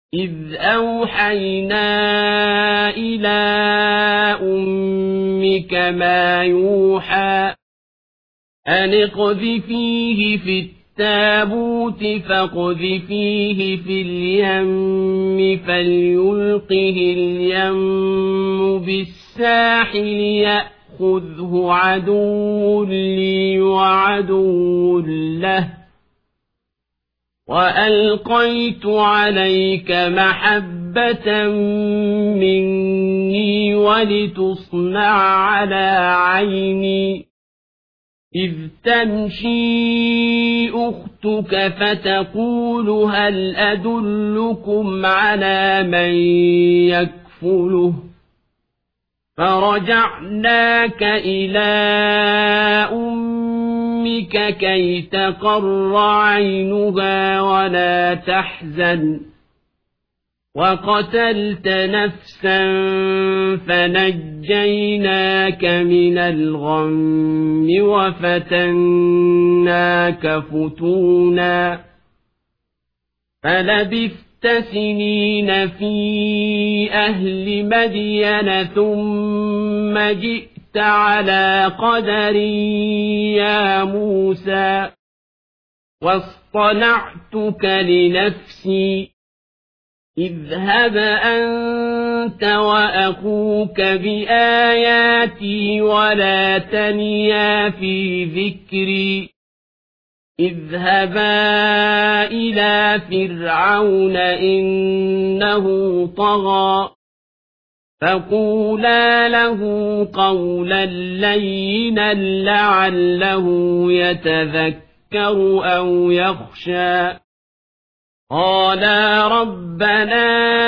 إذ أوحينا إلى أمك ما يوحى أن اقذفيه في التابوت فاقذفيه في اليم فليلقه اليم بالساحل يأخذه عدو لي وعدو له وألقيت عليك محبة مني ولتصنع على عيني إذ تمشي أختك فتقول هل أدلكم على من يكفله فرجعناك إلى أمك كي تقر عينها ولا تحزن وقتلت نفسا فنجيناك من الغم وفتناك فتونا فلبثت سنين في أهل مدين ثم جئت على قدر يا موسى واصطنعتك لنفسي اذهب أنت وأخوك بآياتي ولا تنيا في ذكري اذهبا إلى فرعون إنه طغى فقولا له قولا لينا لعله يتذكر أو يخشى قالا ربنا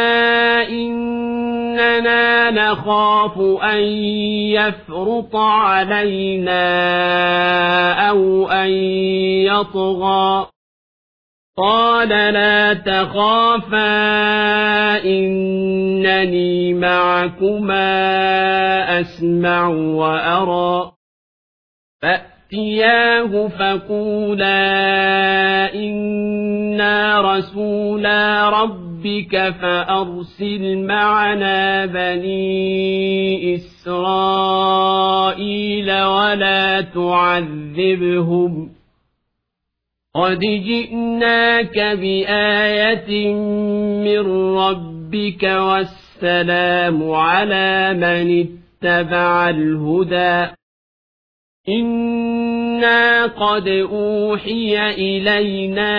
إننا نخاف أن يفرط علينا أو أن يطغى قال لا تخافا إنني معكما أسمع وأرى فأتياه فقولا إنا رسولا ربك فأرسل معنا بني إسرائيل ولا تعذبهم قد جئناك بآية من ربك والسلام على من اتبع الهدى إنا قد أوحي إلينا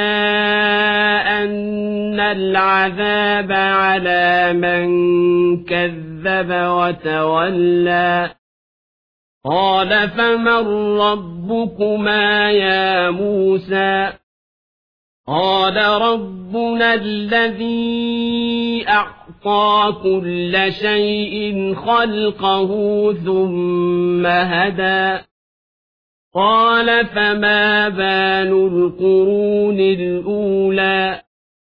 أن العذاب على من كذب وتولى قال فمن ربكما يا موسى قال ربنا الذي أعطى كل شيء خلقه ثم هدى قال فما بال القرون الأولى